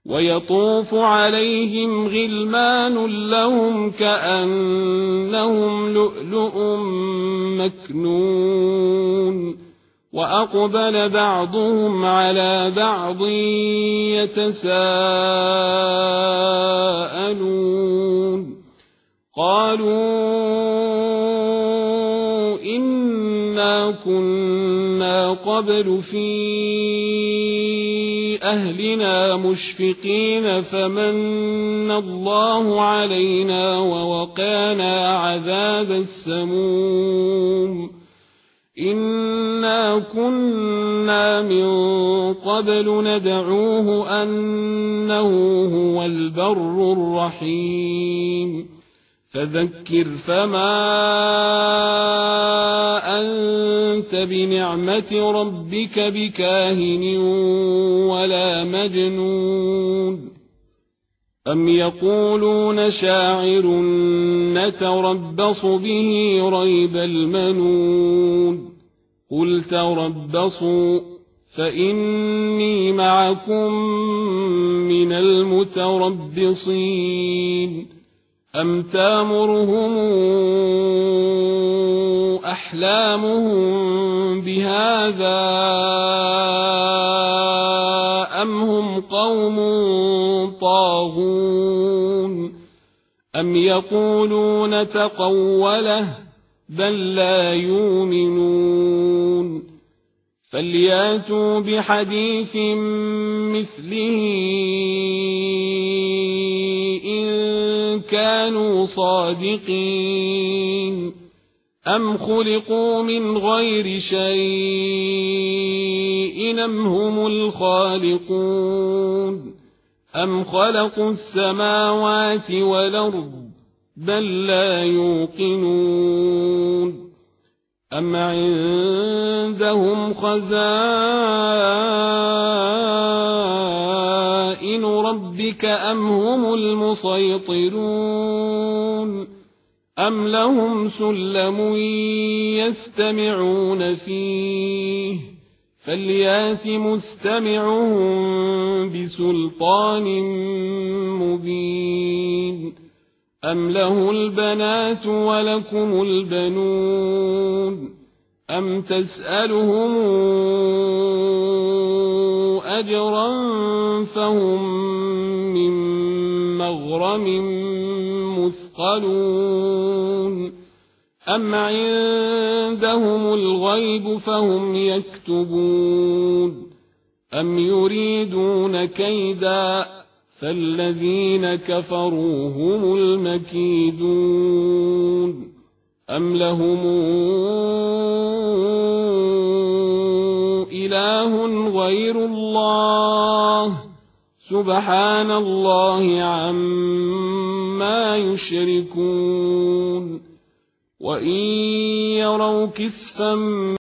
ويطوف عليهم غلمان لهم كأنهم لؤلؤ مكنون وأقبل بعضهم على بعض يتساءلون قالوا إنا كنا قبل في أهلنا مشفقين فمن الله علينا ووقانا عذاب السموم إنا كنا من قبل ندعوه أنه هو البر الرحيم فذكر فما أنت بنعمة ربك بكاهن ولا مجنون أم يقولون شاعر نتربص به ريب المنون قل تربصوا فإني معكم من المتربصين أم تامرهم أحلامهم بهذا أم هم قوم طاغون أم يقولون تقوله بل لا يؤمنون فلياتوا بحديث مثله إن كانوا صادقين أم خلقوا من غير شيء أم هم الخالقون أم خلقوا السماوات والأرض بل لا يوقنون أم عندهم خزائن ربك أم هم المسيطرون أم لهم سلم يستمعون فيه فليات مستمعهم بسلطان مبين أم له البنات ولكم البنون أم تسألهم أجرا فهم من مغرم مثقلون أم عندهم الغيب فهم يكتبون أم يريدون كيدا فالذين كفروا هم المكيدون أم لهم إله غير الله سبحان الله عما يشركون وإن يروا كسفا